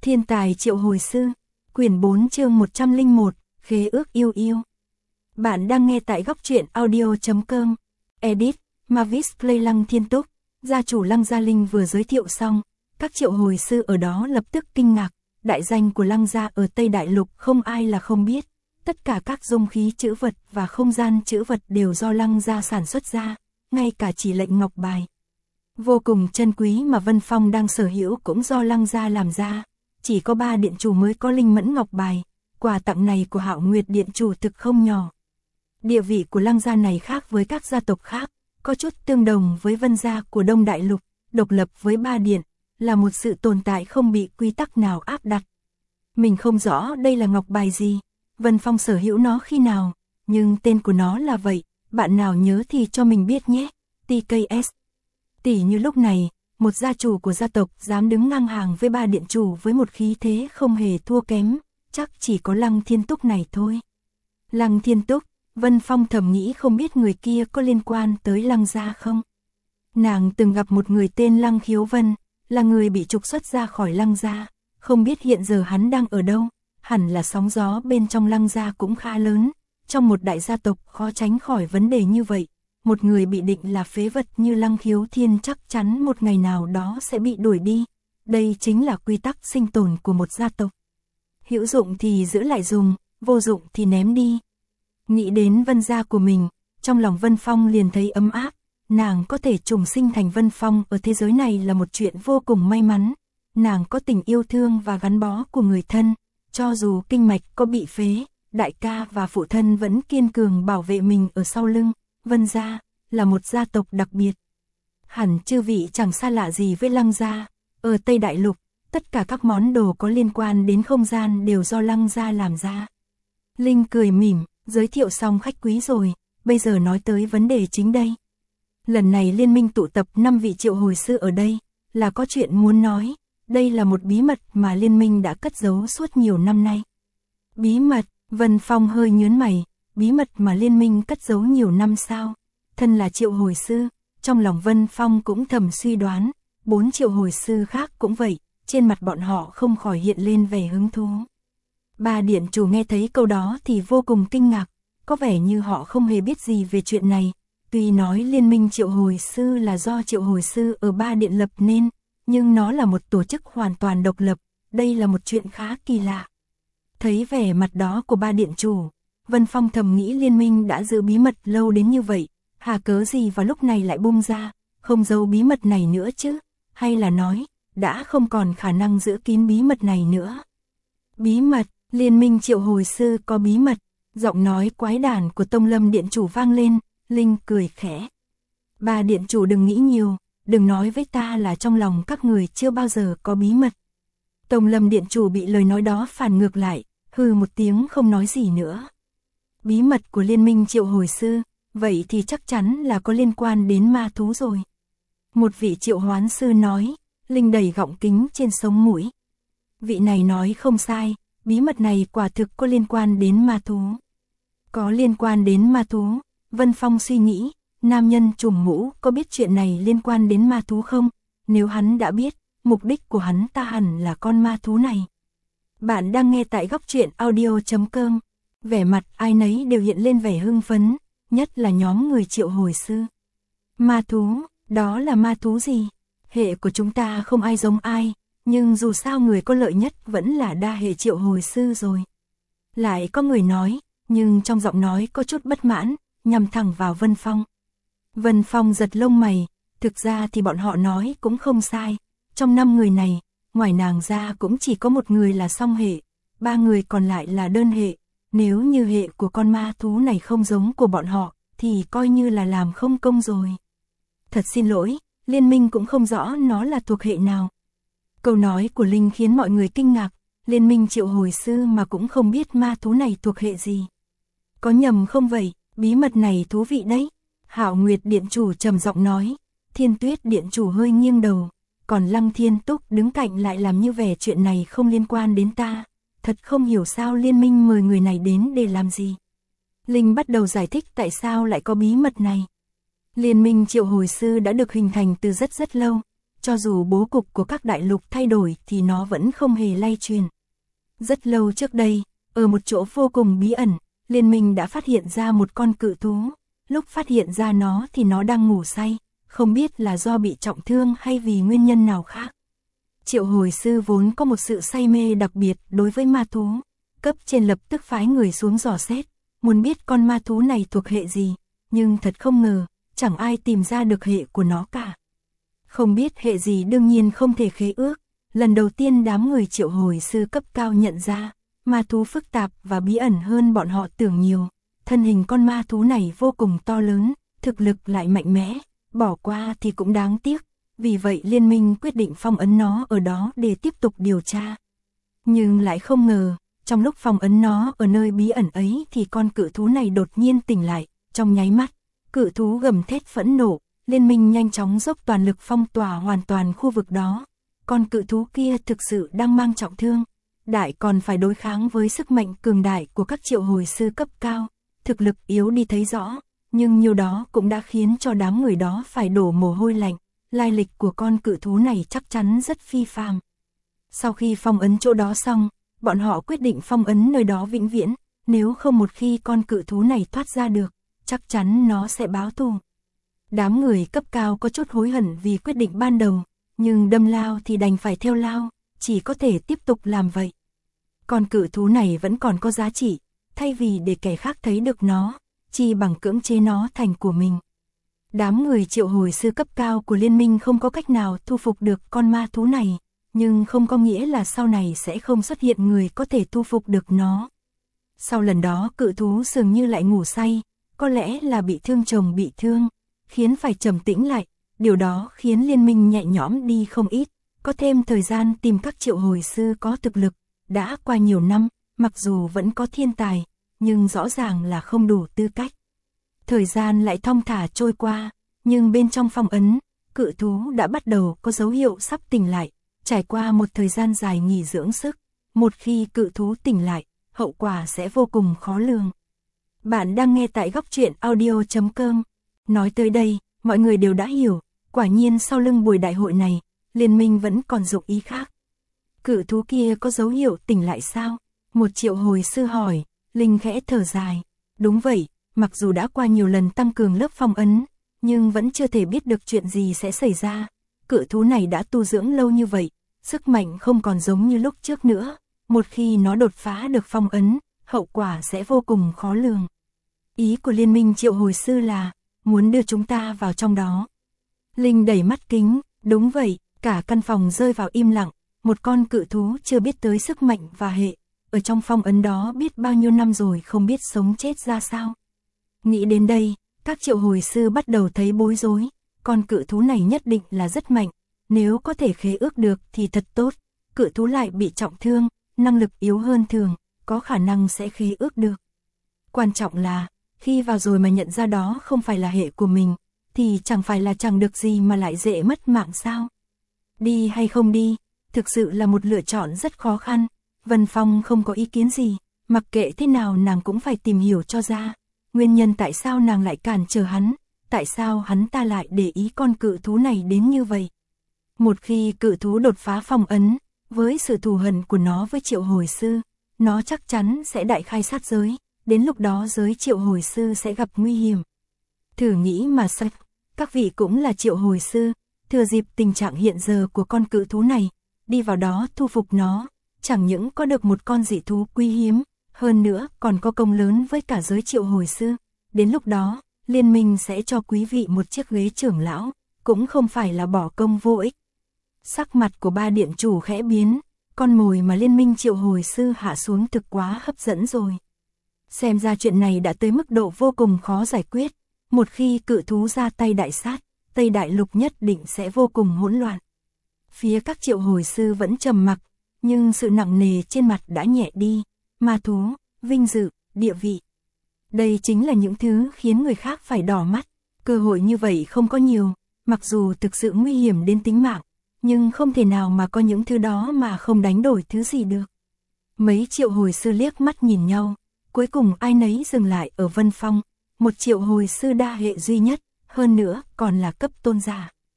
Thiên tài triệu hồi sư, quyển 4 chương 101, khế ước yêu yêu. Bạn đang nghe tại góc truyện audio.com. Edit, Mavis Play. Lăng Thiên Túc, gia chủ Lăng Gia Linh vừa giới thiệu xong, các triệu hồi sư ở đó lập tức kinh ngạc. Đại danh của Lăng Gia ở Tây Đại Lục không ai là không biết. Tất cả các dung khí trữ vật và không gian trữ vật đều do Lăng Gia sản xuất ra, ngay cả chỉ lệnh ngọc bài vô cùng chân quý mà Vân Phong đang sở hữu cũng do Lăng Gia làm ra. Chỉ có 3 điện chủ mới có linh mẫn ngọc bài, quà tặng này của Hạo Nguyệt điện chủ thực không nhỏ. Địa vị của Lăng Gia này khác với các gia tộc khác, có chút tương đồng với Vân Gia của Đông Đại Lục, độc lập với 3 điện, là một sự tồn tại không bị quy tắc nào áp đặt. Mình không rõ đây là ngọc bài gì, Vân Phong sở hữu nó khi nào, nhưng tên của nó là vậy, bạn nào nhớ thì cho mình biết nhé. TKS. Tỷ như lúc này, một gia chủ của gia tộc dám đứng ngang hàng với 3 điện chủ với một khí thế không hề thua kém, chắc chỉ có Lăng Thiên Túc này thôi. Lăng Thiên Túc, Vân Phong thầm nghĩ không biết người kia có liên quan tới Lăng Gia không. Nàng từng gặp một người tên Lăng Khiếu Vân, là người bị trục xuất ra khỏi Lăng Gia, không biết hiện giờ hắn đang ở đâu, hẳn là sóng gió bên trong Lăng Gia cũng khá lớn, trong một đại gia tộc khó tránh khỏi vấn đề như vậy. Một người bị định là phế vật như Lăng Khiếu Thiên chắc chắn một ngày nào đó sẽ bị đuổi đi. Đây chính là quy tắc sinh tồn của một gia tộc. Hữu dụng thì giữ lại dùng, vô dụng thì ném đi. Nghĩ đến Vân gia của mình, trong lòng Vân Phong liền thấy ấm áp. Nàng có thể trùng sinh thành Vân Phong ở thế giới này là một chuyện vô cùng may mắn. Nàng có tình yêu thương và gắn bó của người thân. Cho dù kinh mạch có bị phế, đại ca và phụ thân vẫn kiên cường bảo vệ mình ở sau lưng. Vân gia là một gia tộc đặc biệt. Hẳn chư vị chẳng xa lạ gì với Lăng gia. Ở Tây Đại Lục, tất cả các món đồ có liên quan đến không gian đều do Lăng gia làm ra. Linh cười mỉm, giới thiệu xong khách quý rồi, bây giờ nói tới vấn đề chính đây. Lần này liên minh tụ tập 5 vị triệu hồi sư ở đây, là có chuyện muốn nói. Đây là một bí mật mà liên minh đã cất giấu suốt nhiều năm nay. Bí mật, Vân Phong hơi nhướng mày. Bí mật mà liên minh cất giấu nhiều năm sao? Thân là triệu hồi sư, trong lòng Vân Phong cũng thầm suy đoán, 4 triệu hồi sư khác cũng vậy, trên mặt bọn họ không khỏi hiện lên vẻ hứng thú. 3 điện chủ nghe thấy câu đó thì vô cùng kinh ngạc, có vẻ như họ không hề biết gì về chuyện này. Tuy nói liên minh triệu hồi sư là do triệu hồi sư ở 3 điện lập nên, nhưng nó là một tổ chức hoàn toàn độc lập, đây là một chuyện khá kỳ lạ. Thấy vẻ mặt đó của 3 điện chủ, Vân Phong thầm nghĩ liên minh đã giữ bí mật lâu đến như vậy, hà cớ gì vào lúc này lại bung ra, không giấu bí mật này nữa chứ, hay là nói, đã không còn khả năng giữ kín bí mật này nữa. Bí mật, liên minh triệu hồi sư có bí mật, giọng nói quái đản của Tông Lâm điện chủ vang lên, Linh cười khẽ. 3 điện chủ đừng nghĩ nhiều, đừng nói với ta là trong lòng các người chưa bao giờ có bí mật. Tông Lâm điện chủ bị lời nói đó phản ngược lại, hừ một tiếng không nói gì nữa. Bí mật của liên minh triệu hồi sư, vậy thì chắc chắn là có liên quan đến ma thú rồi. Một vị triệu hoán sư nói, Linh đẩy gọng kính trên sống mũi. Vị này nói không sai, bí mật này quả thực có liên quan đến ma thú. Có liên quan đến ma thú, Vân Phong suy nghĩ, nam nhân trùm mũ có biết chuyện này liên quan đến ma thú không? Nếu hắn đã biết, mục đích của hắn ta hẳn là con ma thú này. Bạn đang nghe tại góc truyện audio.com. Vẻ mặt ai nấy đều hiện lên vẻ hưng phấn, nhất là nhóm người triệu hồi sư. Ma thú, đó là ma thú gì? Hệ của chúng ta không ai giống ai, nhưng dù sao người có lợi nhất vẫn là đa hệ triệu hồi sư rồi. Lại có người nói, nhưng trong giọng nói có chút bất mãn, nhằm thẳng vào Vân Phong. Vân Phong giật lông mày, thực ra thì bọn họ nói cũng không sai. Trong 5 người này, ngoài nàng ra cũng chỉ có một người là song hệ, 3 người còn lại là đơn hệ. Nếu như hệ của con ma thú này không giống của bọn họ, thì coi như là làm không công rồi. Thật xin lỗi, liên minh cũng không rõ nó là thuộc hệ nào. Câu nói của Linh khiến mọi người kinh ngạc, liên minh triệu hồi sư mà cũng không biết ma thú này thuộc hệ gì. Có nhầm không vậy, bí mật này thú vị đấy. Hạo Nguyệt điện chủ trầm giọng nói, Thiên Tuyết điện chủ hơi nghiêng đầu, còn Lăng Thiên Túc đứng cạnh lại làm như vẻ chuyện này không liên quan đến ta. Thật không hiểu sao liên minh mời người này đến để làm gì. Linh bắt đầu giải thích tại sao lại có bí mật này. Liên minh triệu hồi sư đã được hình thành từ rất lâu. cho dù bố cục của các đại lục thay đổi thì nó vẫn không hề lay chuyển. Rất lâu trước đây, ở một chỗ vô cùng bí ẩn, liên minh đã phát hiện ra một con cự thú. Lúc phát hiện ra nó thì nó đang ngủ say, không biết là do bị trọng thương hay vì nguyên nhân nào khác. Triệu hồi sư vốn có một sự say mê đặc biệt đối với ma thú. Cấp trên lập tức phái người xuống dò xét, muốn biết con ma thú này thuộc hệ gì, nhưng thật không ngờ, chẳng ai tìm ra được hệ của nó cả. Không biết hệ gì đương nhiên không thể khế ước. Lần đầu tiên đám người triệu hồi sư cấp cao nhận ra, ma thú phức tạp và bí ẩn hơn bọn họ tưởng nhiều. Thân hình con ma thú này vô cùng to lớn, thực lực lại mạnh mẽ, bỏ qua thì cũng đáng tiếc. Vì vậy liên minh quyết định phong ấn nó ở đó để tiếp tục điều tra. Nhưng lại không ngờ, trong lúc phong ấn nó ở nơi bí ẩn ấy thì con cự thú này đột nhiên tỉnh lại. Trong nháy mắt, cự thú gầm thét phẫn nộ, liên minh nhanh chóng dốc toàn lực phong tỏa hoàn toàn khu vực đó. Con cự thú kia thực sự đang mang trọng thương, đại còn phải đối kháng với sức mạnh cường đại của các triệu hồi sư cấp cao. Thực lực yếu đi thấy rõ, nhưng nhiều đó cũng đã khiến cho đám người đó phải đổ mồ hôi lạnh. Lai lịch của con cự thú này chắc chắn rất phi phàm. Sau khi phong ấn chỗ đó xong, bọn họ quyết định phong ấn nơi đó vĩnh viễn, nếu không một khi con cự thú này thoát ra được, chắc chắn nó sẽ báo thù. Đám người cấp cao có chút hối hận vì quyết định ban đầu, nhưng đâm lao thì đành phải theo lao, chỉ có thể tiếp tục làm vậy. Con cự thú này vẫn còn có giá trị, thay vì để kẻ khác thấy được nó, chỉ bằng cưỡng chế nó thành của mình. Đám người triệu hồi sư cấp cao của liên minh không có cách nào thu phục được con ma thú này, nhưng không có nghĩa là sau này sẽ không xuất hiện người có thể thu phục được nó. Sau lần đó cự thú dường như lại ngủ say, có lẽ là bị thương chồng bị thương, khiến phải trầm tĩnh lại, điều đó khiến liên minh nhẹ nhõm đi không ít, có thêm thời gian tìm các triệu hồi sư có thực lực. Đã qua nhiều năm, mặc dù vẫn có thiên tài, nhưng rõ ràng là không đủ tư cách. Thời gian lại thong thả trôi qua, nhưng bên trong phong ấn, cự thú đã bắt đầu có dấu hiệu sắp tỉnh lại, trải qua một thời gian dài nghỉ dưỡng sức. Một khi cự thú tỉnh lại, hậu quả sẽ vô cùng khó lường. Bạn đang nghe tại góc truyện audio.com. Nói tới đây, mọi người đều đã hiểu, quả nhiên sau lưng buổi đại hội này, liên minh vẫn còn dụng ý khác. Cự thú kia có dấu hiệu tỉnh lại sao? Một triệu hồi sư hỏi, Linh khẽ thở dài. Đúng vậy, mặc dù đã qua nhiều lần tăng cường lớp phong ấn, nhưng vẫn chưa thể biết được chuyện gì sẽ xảy ra. Cự thú này đã tu dưỡng lâu như vậy, sức mạnh không còn giống như lúc trước nữa. Một khi nó đột phá được phong ấn, hậu quả sẽ vô cùng khó lường. Ý của liên minh triệu hồi sư là, muốn đưa chúng ta vào trong đó. Linh đẩy mắt kính, đúng vậy, cả căn phòng rơi vào im lặng. Một con cự thú chưa biết tới sức mạnh và hệ, ở trong phong ấn đó biết bao nhiêu năm rồi không biết sống chết ra sao. Nghĩ đến đây, các triệu hồi sư bắt đầu thấy bối rối, con cự thú này nhất định là rất mạnh, nếu có thể khế ước được thì thật tốt, cự thú lại bị trọng thương, năng lực yếu hơn thường, có khả năng sẽ khế ước được. Quan trọng là, khi vào rồi mà nhận ra đó không phải là hệ của mình, thì chẳng phải là chẳng được gì mà lại dễ mất mạng sao. Đi hay không đi, thực sự là một lựa chọn rất khó khăn. Vân Phong không có ý kiến gì, mặc kệ thế nào nàng cũng phải tìm hiểu cho ra. Nguyên nhân tại sao nàng lại cản trở hắn, tại sao hắn ta lại để ý con cự thú này đến như vậy. Một khi cự thú đột phá phong ấn, với sự thù hận của nó với triệu hồi sư, nó chắc chắn sẽ đại khai sát giới, đến lúc đó giới triệu hồi sư sẽ gặp nguy hiểm. Thử nghĩ mà xem, các vị cũng là triệu hồi sư, thừa dịp tình trạng hiện giờ của con cự thú này, đi vào đó thu phục nó, chẳng những có được một con dị thú quý hiếm, hơn nữa còn có công lớn với cả giới triệu hồi sư. Đến lúc đó, liên minh sẽ cho quý vị một chiếc ghế trưởng lão, cũng không phải là bỏ công vô ích. Sắc mặt của ba điện chủ khẽ biến, con mồi mà liên minh triệu hồi sư hạ xuống thực quá hấp dẫn rồi. Xem ra chuyện này đã tới mức độ vô cùng khó giải quyết, một khi cự thú ra tay đại sát, Tây Đại Lục nhất định sẽ vô cùng hỗn loạn. Phía các triệu hồi sư vẫn trầm mặc, nhưng sự nặng nề trên mặt đã nhẹ đi. Ma thú, vinh dự, địa vị. Đây chính là những thứ khiến người khác phải đỏ mắt. Cơ hội như vậy không có nhiều, mặc dù thực sự nguy hiểm đến tính mạng, nhưng không thể nào mà có những thứ đó mà không đánh đổi thứ gì được. Mấy triệu hồi sư liếc mắt nhìn nhau, cuối cùng ai nấy dừng lại ở Vân Phong, một triệu hồi sư đa hệ duy nhất, hơn nữa còn là cấp tôn giả.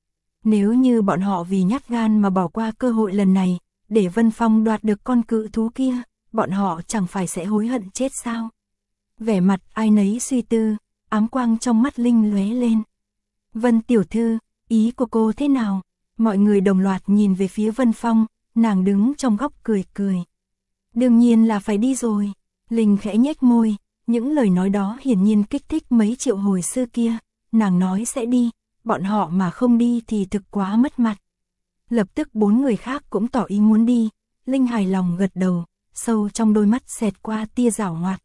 Nếu như bọn họ vì nhát gan mà bỏ qua cơ hội lần này, để Vân Phong đoạt được con cự thú kia, bọn họ chẳng phải sẽ hối hận chết sao? Vẻ mặt ai nấy suy tư, ám quang trong mắt Linh lóe lên. Vân tiểu thư, ý của cô thế nào? Mọi người đồng loạt nhìn về phía Vân Phong, nàng đứng trong góc cười cười. Đương nhiên là phải đi rồi. Linh khẽ nhếch môi, những lời nói đó hiển nhiên kích thích mấy triệu hồi xưa kia. Nàng nói sẽ đi, bọn họ mà không đi thì thực quá mất mặt. Lập tức 4 người khác cũng tỏ ý muốn đi. Linh hài lòng gật đầu, sâu trong đôi mắt xẹt qua tia giảo hoạt.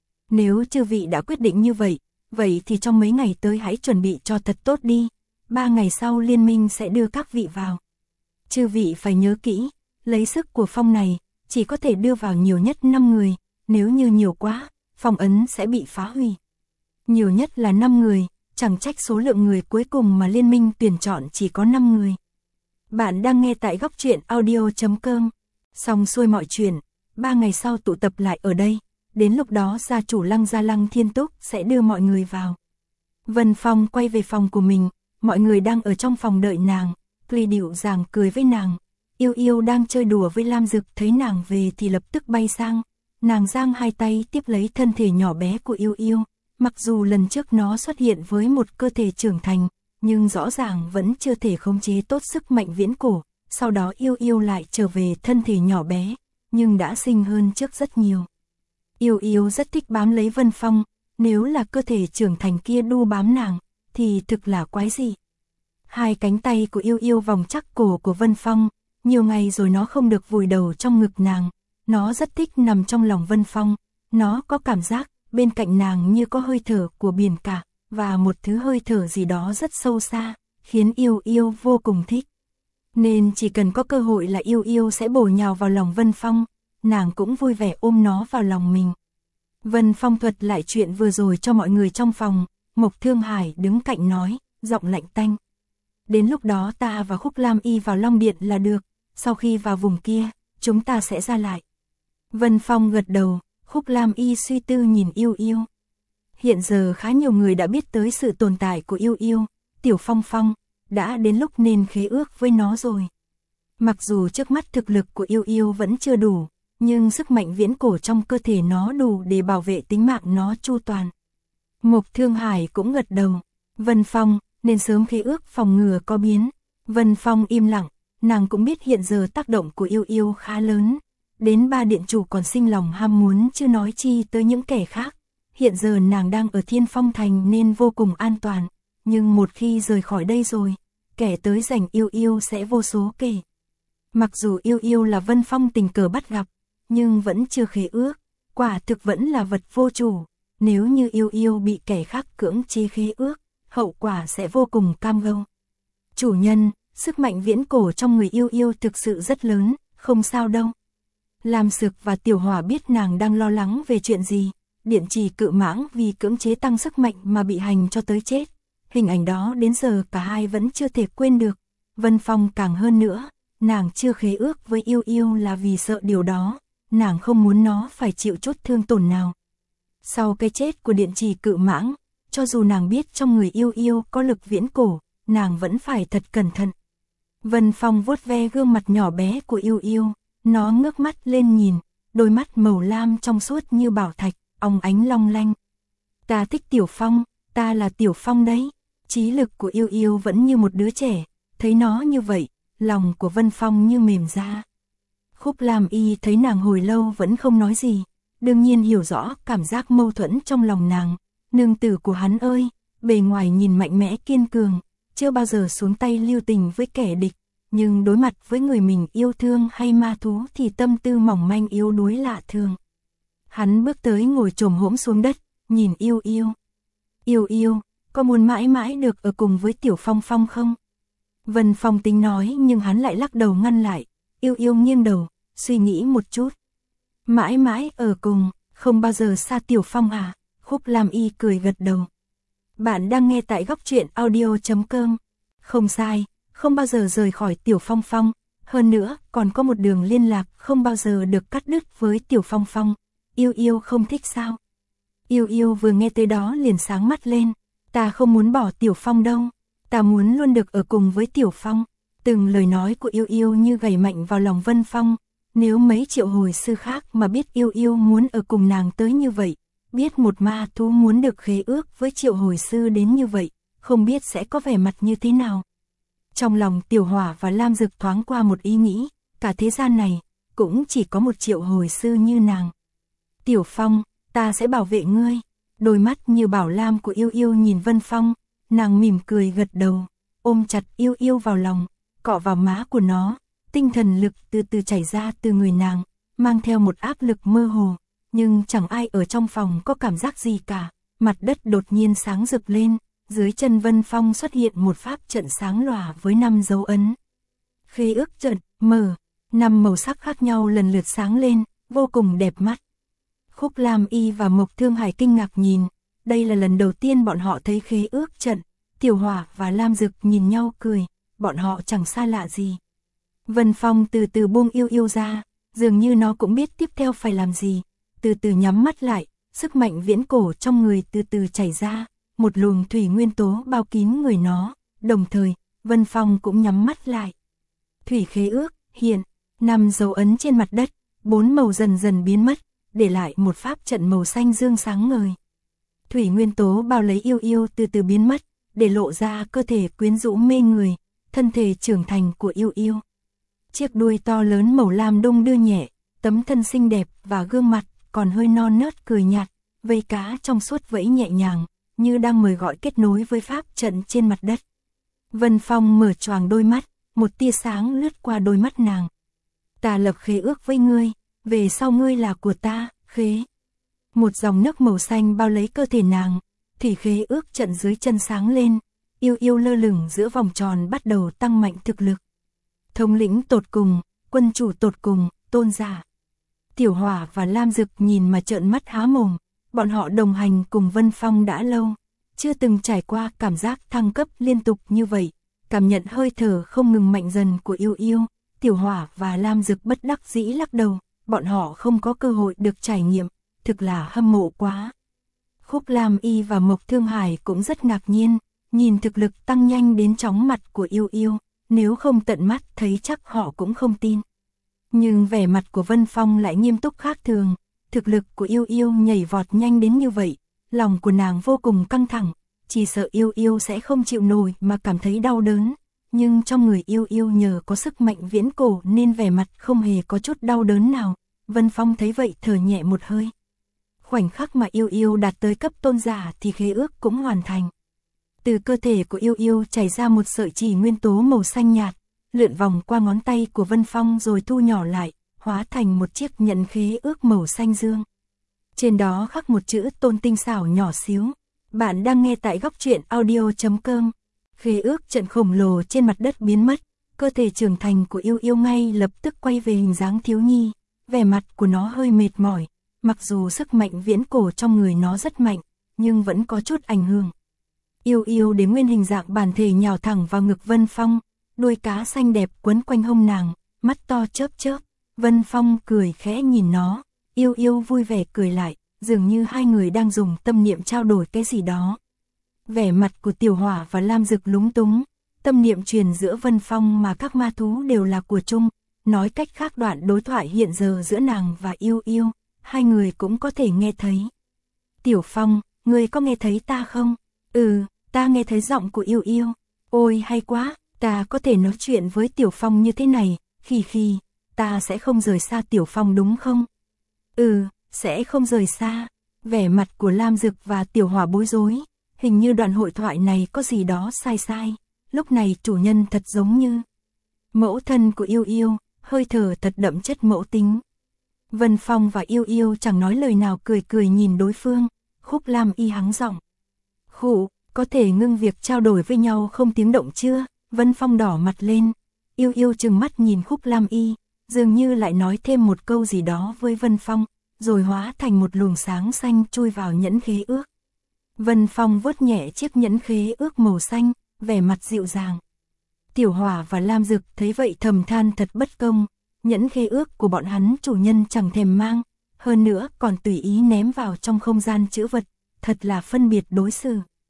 Nếu chư vị đã quyết định như vậy, vậy thì trong mấy ngày tới hãy chuẩn bị cho thật tốt đi. 3 ngày sau liên minh sẽ đưa các vị vào. Chư vị phải nhớ kỹ, lấy sức của phong này, chỉ có thể đưa vào nhiều nhất 5 người, nếu như nhiều quá, phong ấn sẽ bị phá hủy. Nhiều nhất là 5 người, chẳng trách số lượng người cuối cùng mà liên minh tuyển chọn chỉ có 5 người. Bạn đang nghe tại góc truyện audio.com. Xong xuôi mọi chuyện, 3 ngày sau tụ tập lại ở đây, đến lúc đó gia chủ Lăng Gia Lăng Thiên Túc sẽ đưa mọi người vào. Vân Phong quay về phòng của mình, mọi người đang ở trong phòng đợi nàng, Ly dịu dàng cười với nàng. Yêu Yêu đang chơi đùa với Lam Dực thấy nàng về thì lập tức bay sang, nàng giang hai tay tiếp lấy thân thể nhỏ bé của Yêu Yêu. Mặc dù lần trước nó xuất hiện với một cơ thể trưởng thành, nhưng rõ ràng vẫn chưa thể khống chế tốt sức mạnh viễn cổ, sau đó Yêu Yêu lại trở về thân thể nhỏ bé, nhưng đã xinh hơn trước rất nhiều. Yêu Yêu rất thích bám lấy Vân Phong, nếu là cơ thể trưởng thành kia đu bám nàng, thì thực là quái dị. Hai cánh tay của Yêu Yêu vòng chắc cổ của Vân Phong, nhiều ngày rồi nó không được vùi đầu trong ngực nàng, nó rất thích nằm trong lòng Vân Phong, nó có cảm giác bên cạnh nàng như có hơi thở của biển cả, và một thứ hơi thở gì đó rất sâu xa, khiến Yêu Yêu vô cùng thích. Nên chỉ cần có cơ hội là Yêu Yêu sẽ bổ nhào vào lòng Vân Phong, nàng cũng vui vẻ ôm nó vào lòng mình. Vân Phong thuật lại chuyện vừa rồi cho mọi người trong phòng, Mộc Thương Hải đứng cạnh nói, giọng lạnh tanh. Đến lúc đó ta và Khúc Lam Y vào Long Điện là được, sau khi vào vùng kia, chúng ta sẽ ra lại. Vân Phong gật đầu, Khúc Lam Y suy tư nhìn Yêu Yêu. Hiện giờ khá nhiều người đã biết tới sự tồn tại của Yêu Yêu, Tiểu Phong Phong, đã đến lúc nên khế ước với nó rồi. Mặc dù trước mắt thực lực của Yêu Yêu vẫn chưa đủ, nhưng sức mạnh viễn cổ trong cơ thể nó đủ để bảo vệ tính mạng nó chu toàn. Mộc Thương Hải cũng gật đầu, Vân Phong, nên sớm khế ước phòng ngừa có biến. Vân Phong im lặng, nàng cũng biết hiện giờ tác động của Yêu Yêu khá lớn. Đến 3 điện chủ còn sinh lòng ham muốn chưa nói chi tới những kẻ khác. Hiện giờ nàng đang ở Thiên Phong Thành nên vô cùng an toàn. Nhưng một khi rời khỏi đây rồi, kẻ tới giành Yêu Yêu sẽ vô số kể. Mặc dù Yêu Yêu là Vân Phong tình cờ bắt gặp, nhưng vẫn chưa khế ước, quả thực vẫn là vật vô chủ. Nếu như Yêu Yêu bị kẻ khác cưỡng chế khế ước, hậu quả sẽ vô cùng cam go. Chủ nhân, sức mạnh viễn cổ trong người Yêu Yêu thực sự rất lớn, không sao đâu. Lam Sực và Tiểu Hỏa biết nàng đang lo lắng về chuyện gì, Điện Trì Cự Mãng vì cưỡng chế tăng sức mạnh mà bị hành cho tới chết. Hình ảnh đó đến giờ cả hai vẫn chưa thể quên được. Vân Phong càng hơn nữa, nàng chưa khế ước với Yêu Yêu là vì sợ điều đó, nàng không muốn nó phải chịu chút thương tổn nào. Sau cái chết của Điện Trì Cự Mãng, cho dù nàng biết trong người Yêu Yêu có lực viễn cổ, nàng vẫn phải thật cẩn thận. Vân Phong vuốt ve gương mặt nhỏ bé của Yêu Yêu, nó ngước mắt lên nhìn, đôi mắt màu lam trong suốt như bảo thạch, óng ánh long lanh. Ta thích Tiểu Phong, ta là Tiểu Phong đấy. Trí lực của Yêu Yêu vẫn như một đứa trẻ, thấy nó như vậy, lòng của Vân Phong như mềm ra. Khúc Lam Y thấy nàng hồi lâu vẫn không nói gì, đương nhiên hiểu rõ cảm giác mâu thuẫn trong lòng nàng. Nương tử của hắn ơi, bề ngoài nhìn mạnh mẽ kiên cường, chưa bao giờ xuống tay lưu tình với kẻ địch, nhưng đối mặt với người mình yêu thương hay ma thú thì tâm tư mỏng manh yếu đuối lạ thường. Hắn bước tới ngồi chồm hổm xuống đất, nhìn Yêu Yêu. Yêu Yêu, có muốn mãi mãi được ở cùng với Tiểu Phong Phong không? Vân Phong tính nói nhưng hắn lại lắc đầu ngăn lại. Yêu Yêu nghiêng đầu, suy nghĩ một chút. Mãi mãi ở cùng, không bao giờ xa Tiểu Phong à? Khúc Lam Y cười gật đầu. Bạn đang nghe tại góc truyện audio.com. Không sai, không bao giờ rời khỏi Tiểu Phong Phong. Hơn nữa, còn có một đường liên lạc không bao giờ được cắt đứt với Tiểu Phong Phong. Yêu Yêu không thích sao? Yêu Yêu vừa nghe tới đó liền sáng mắt lên. Ta không muốn bỏ Tiểu Phong đâu. Ta muốn luôn được ở cùng với Tiểu Phong. Từng lời nói của Yêu Yêu như gảy mạnh vào lòng Vân Phong. Nếu mấy triệu hồi sư khác mà biết Yêu Yêu muốn ở cùng nàng tới như vậy, biết một ma thú muốn được khế ước với triệu hồi sư đến như vậy, không biết sẽ có vẻ mặt như thế nào. Trong lòng Tiểu Hỏa và Lam Dực thoáng qua một ý nghĩ, cả thế gian này, cũng chỉ có một triệu hồi sư như nàng. Tiểu Phong, ta sẽ bảo vệ ngươi. Đôi mắt như bảo lam của Yêu Yêu nhìn Vân Phong, nàng mỉm cười gật đầu, ôm chặt Yêu Yêu vào lòng, cọ vào má của nó, tinh thần lực từ từ chảy ra từ người nàng, mang theo một áp lực mơ hồ, nhưng chẳng ai ở trong phòng có cảm giác gì cả. Mặt đất đột nhiên sáng rực lên, dưới chân Vân Phong xuất hiện một pháp trận sáng lòa với 5 dấu ấn. Khế ước trận, mở, 5 màu sắc khác nhau lần lượt sáng lên, vô cùng đẹp mắt. Khúc Lam Y và Mộc Thương Hải kinh ngạc nhìn, đây là lần đầu tiên bọn họ thấy khế ước trận. Tiểu Hỏa và Lam Dực nhìn nhau cười, bọn họ chẳng xa lạ gì. Vân Phong từ từ buông Yêu Yêu ra, dường như nó cũng biết tiếp theo phải làm gì, từ từ nhắm mắt lại, sức mạnh viễn cổ trong người từ từ chảy ra, một luồng thủy nguyên tố bao kín người nó, đồng thời, Vân Phong cũng nhắm mắt lại. Thủy khế ước, hiện, 5 dấu ấn trên mặt đất, 4 màu dần dần biến mất, để lại một pháp trận màu xanh dương sáng ngời. Thủy nguyên tố bao lấy Yêu Yêu từ từ biến mất, để lộ ra cơ thể quyến rũ mê người, thân thể trưởng thành của Yêu Yêu. Chiếc đuôi to lớn màu lam đung đưa nhẹ, tấm thân xinh đẹp và gương mặt còn hơi non nớt cười nhạt, vây cá trong suốt vẫy nhẹ nhàng, như đang mời gọi kết nối với pháp trận trên mặt đất. Vân Phong mở choàng đôi mắt, một tia sáng lướt qua đôi mắt nàng. Ta lập khế ước với ngươi, về sau ngươi là của ta, khế. Một dòng nước màu xanh bao lấy cơ thể nàng, thủy khế ước trận dưới chân sáng lên, Yêu Yêu lơ lửng giữa vòng tròn bắt đầu tăng mạnh thực lực. Thống lĩnh tột cùng, quân chủ tột cùng, tôn giả. Tiểu Hỏa và Lam Dực nhìn mà trợn mắt há mồm, bọn họ đồng hành cùng Vân Phong đã lâu, chưa từng trải qua cảm giác thăng cấp liên tục như vậy, cảm nhận hơi thở không ngừng mạnh dần của Yêu Yêu. Tiểu Hỏa và Lam Dực bất đắc dĩ lắc đầu, bọn họ không có cơ hội được trải nghiệm, thực là hâm mộ quá. Khúc Lam Y và Mộc Thương Hải cũng rất ngạc nhiên, nhìn thực lực tăng nhanh đến chóng mặt của Yêu Yêu, nếu không tận mắt thấy chắc họ cũng không tin. Nhưng vẻ mặt của Vân Phong lại nghiêm túc khác thường, thực lực của Yêu Yêu nhảy vọt nhanh đến như vậy, lòng của nàng vô cùng căng thẳng, chỉ sợ Yêu Yêu sẽ không chịu nổi mà cảm thấy đau đớn. Nhưng trong người Yêu Yêu nhờ có sức mạnh viễn cổ nên vẻ mặt không hề có chút đau đớn nào. Vân Phong thấy vậy thở nhẹ một hơi. Khoảnh khắc mà Yêu Yêu đạt tới cấp tôn giả thì khế ước cũng hoàn thành. Từ cơ thể của Yêu Yêu chảy ra một sợi chỉ nguyên tố màu xanh nhạt, lượn vòng qua ngón tay của Vân Phong rồi thu nhỏ lại, hóa thành một chiếc nhẫn khế ước màu xanh dương. Trên đó khắc một chữ tôn tinh xảo nhỏ xíu. Bạn đang nghe tại góc truyện audio.com. Khế ước trận khổng lồ trên mặt đất biến mất, cơ thể trưởng thành của Yêu Yêu ngay lập tức quay về hình dáng thiếu nhi, vẻ mặt của nó hơi mệt mỏi, mặc dù sức mạnh viễn cổ trong người nó rất mạnh, nhưng vẫn có chút ảnh hưởng. Yêu Yêu đến nguyên hình dạng bản thể nhào thẳng vào ngực Vân Phong, đuôi cá xanh đẹp quấn quanh hông nàng, mắt to chớp chớp. Vân Phong cười khẽ nhìn nó, Yêu Yêu vui vẻ cười lại, dường như hai người đang dùng tâm niệm trao đổi cái gì đó. Vẻ mặt của Tiểu Hỏa và Lam Dực lúng túng, tâm niệm truyền giữa Vân Phong mà các ma thú đều là của chung, nói cách khác đoạn đối thoại hiện giờ giữa nàng và Yêu Yêu, hai người cũng có thể nghe thấy. Tiểu Phong, ngươi có nghe thấy ta không? Ừ, ta nghe thấy giọng của Yêu Yêu. Ôi hay quá, ta có thể nói chuyện với Tiểu Phong như thế này, khi, ta sẽ không rời xa Tiểu Phong đúng không? Ừ, sẽ không rời xa. Vẻ mặt của Lam Dực và Tiểu Hỏa bối rối, hình như đoạn hội thoại này có gì đó sai. Lúc này chủ nhân thật giống như mẫu thân của Yêu Yêu, hơi thở thật đậm chất mẫu tính. Vân Phong và Yêu Yêu chẳng nói lời nào cười nhìn đối phương. Khúc Lam Y hắng giọng. Khụ, có thể ngưng việc trao đổi với nhau không tiếng động chưa? Vân Phong đỏ mặt lên. Yêu Yêu trừng mắt nhìn Khúc Lam Y, dường như lại nói thêm một câu gì đó với Vân Phong, rồi hóa thành một luồng sáng xanh chui vào nhẫn khế ước. Vân Phong vuốt nhẹ chiếc nhẫn khế ước màu xanh, vẻ mặt dịu dàng. Tiểu Hỏa và Lam Dực thấy vậy thầm than thật bất công, nhẫn khế ước của bọn hắn chủ nhân chẳng thèm mang, hơn nữa còn tùy ý ném vào trong không gian trữ vật, thật là phân biệt đối xử.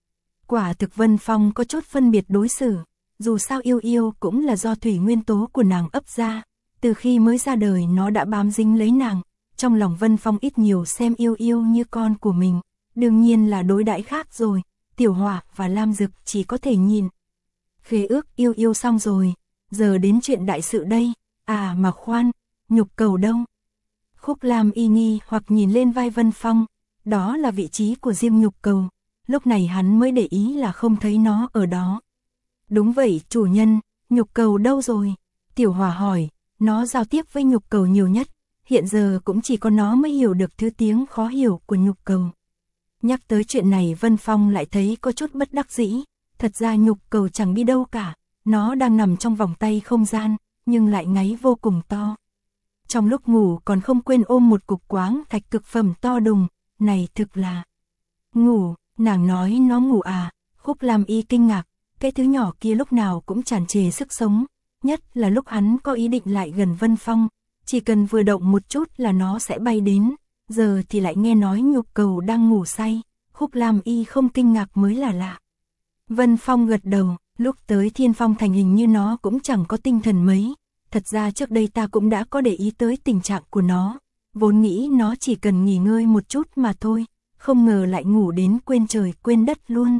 Quả thực Vân Phong có chút phân biệt đối xử, dù sao yêu yêu cũng là do thủy nguyên tố của nàng ấp ra, từ khi mới ra đời nó đã bám dính lấy nàng, trong lòng Vân Phong ít nhiều xem yêu yêu như con của mình, đương nhiên là đối đãi khác rồi, Tiểu Hỏa và Lam Dực chỉ có thể nhìn. Khế ước yêu yêu xong rồi, giờ đến chuyện đại sự đây, à mà khoan, nhục cầu đâu? Khúc Lam y nghi hoặc nhìn lên vai Vân Phong, đó là vị trí của riêng nhục cầu, lúc này hắn mới để ý là không thấy nó ở đó. Đúng vậy chủ nhân, nhục cầu đâu rồi? Tiểu Hỏa hỏi, nó giao tiếp với nhục cầu nhiều nhất, hiện giờ cũng chỉ có nó mới hiểu được thứ tiếng khó hiểu của nhục cầu. Nhắc tới chuyện này Vân Phong lại thấy có chút bất đắc dĩ, thật ra nhục cầu chẳng đi đâu cả, nó đang nằm trong vòng tay không gian, nhưng lại ngáy vô cùng to. Trong lúc ngủ còn không quên ôm một cục quáng thạch cực phẩm to đùng, này thực là... Ngủ, nàng nói nó ngủ à? Khúc Lam y kinh ngạc, cái thứ nhỏ kia lúc nào cũng tràn trề sức sống, nhất là lúc hắn có ý định lại gần Vân Phong, chỉ cần vừa động một chút là nó sẽ bay đến, giờ thì lại nghe nói nhục cầu đang ngủ say, Khúc Lam y không kinh ngạc mới là lạ. Vân Phong gật đầu, lúc tới Thiên Phong Thành hình như nó cũng chẳng có tinh thần mấy, thật ra trước đây ta cũng đã có để ý tới tình trạng của nó, vốn nghĩ nó chỉ cần nghỉ ngơi một chút mà thôi, không ngờ lại ngủ đến quên trời quên đất luôn.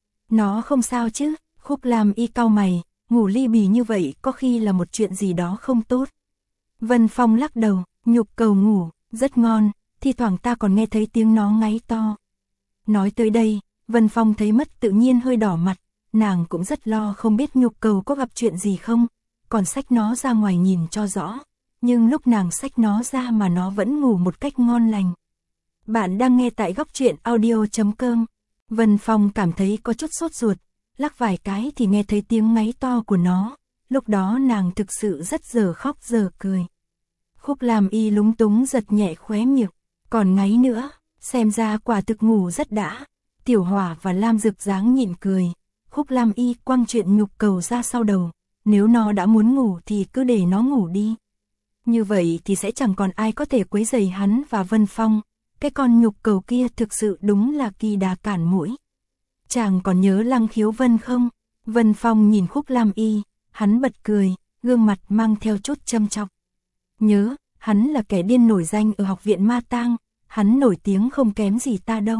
Nó không sao chứ? Khúc Lam y cau mày, ngủ ly bì như vậy có khi là một chuyện gì đó không tốt. Vân Phong lắc đầu, nhục cầu ngủ, rất ngon, thi thoảng ta còn nghe thấy tiếng nó ngáy to. Nói tới đây, Vân Phong thấy mất tự nhiên hơi đỏ mặt, nàng cũng rất lo không biết nhục cầu có gặp chuyện gì không, còn xách nó ra ngoài nhìn cho rõ, nhưng lúc nàng xách nó ra mà nó vẫn ngủ một cách ngon lành. Bạn đang nghe tại góc truyện audio.com. Vân Phong cảm thấy có chút sốt ruột, lắc vài cái thì nghe thấy tiếng ngáy to của nó, lúc đó nàng thực sự rất giờ khóc giờ cười. Khúc Lam y lúng túng giật nhẹ khóe miệng, còn ngáy nữa, xem ra quả thực ngủ rất đã. Tiểu Hỏa và Lam Dực dáng nhịn cười, Khúc Lam y quăng chuyện nhục cầu ra sau đầu, nếu nó đã muốn ngủ thì cứ để nó ngủ đi. Như vậy thì sẽ chẳng còn ai có thể quấy rầy hắn và Vân Phong, cái con nhục cầu kia thực sự đúng là kỳ đà cản mũi. Chàng còn nhớ Lăng Khiếu Vân không? Vân Phong nhìn Khúc Lam y, hắn bật cười, gương mặt mang theo chút châm chọc. Nhớ, hắn là kẻ điên nổi danh ở học viện Ma Tang, hắn nổi tiếng không kém gì ta đâu.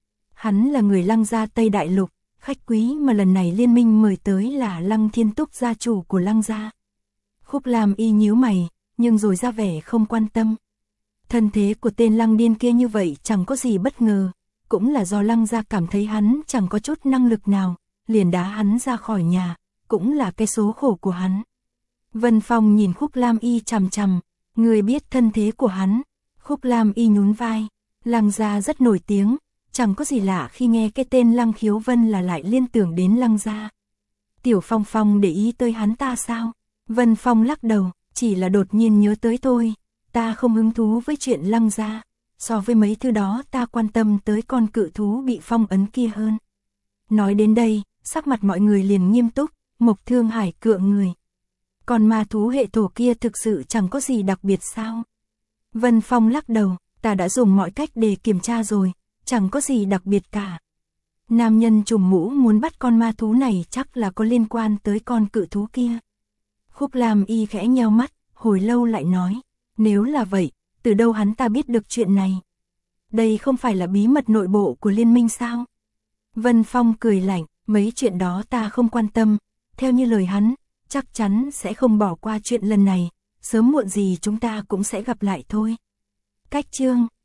Hắn là người Lăng gia Tây Đại Lục, khách quý mà lần này liên minh mời tới là Lăng Thiên Túc gia chủ của Lăng gia. Khúc Lam y nhíu mày, nhưng rồi ra vẻ không quan tâm. Thân thế của tên Lăng điên kia như vậy chẳng có gì bất ngờ, cũng là do Lăng gia cảm thấy hắn chẳng có chút năng lực nào, liền đá hắn ra khỏi nhà, cũng là cái số khổ của hắn. Vân Phong nhìn Khúc Lam y chằm chằm, người biết thân thế của hắn. Khúc Lam y nhún vai, Lăng gia rất nổi tiếng, chẳng có gì lạ khi nghe cái tên Lăng Khiếu Vân là lại liên tưởng đến Lăng gia. Tiểu Phong Phong để ý tới hắn ta sao? Vân Phong lắc đầu, chỉ là đột nhiên nhớ tới thôi, ta không hứng thú với chuyện Lăng gia, so với mấy thứ đó ta quan tâm tới con cự thú bị phong ấn kia hơn. Nói đến đây, sắc mặt mọi người liền nghiêm túc, Mộc Thương Hải cựa người. Còn ma thú hệ thổ kia thực sự chẳng có gì đặc biệt sao? Vân Phong lắc đầu, ta đã dùng mọi cách để kiểm tra rồi, chẳng có gì đặc biệt cả. Nam nhân trùm mũ muốn bắt con ma thú này chắc là có liên quan tới con cự thú kia. Khúc Lam y khẽ nheo mắt, hồi lâu lại nói, nếu là vậy, từ đâu hắn ta biết được chuyện này? Đây không phải là bí mật nội bộ của liên minh sao? Vân Phong cười lạnh, mấy chuyện đó ta không quan tâm, theo như lời hắn, chắc chắn sẽ không bỏ qua chuyện lần này, sớm muộn gì chúng ta cũng sẽ gặp lại thôi. Cách chương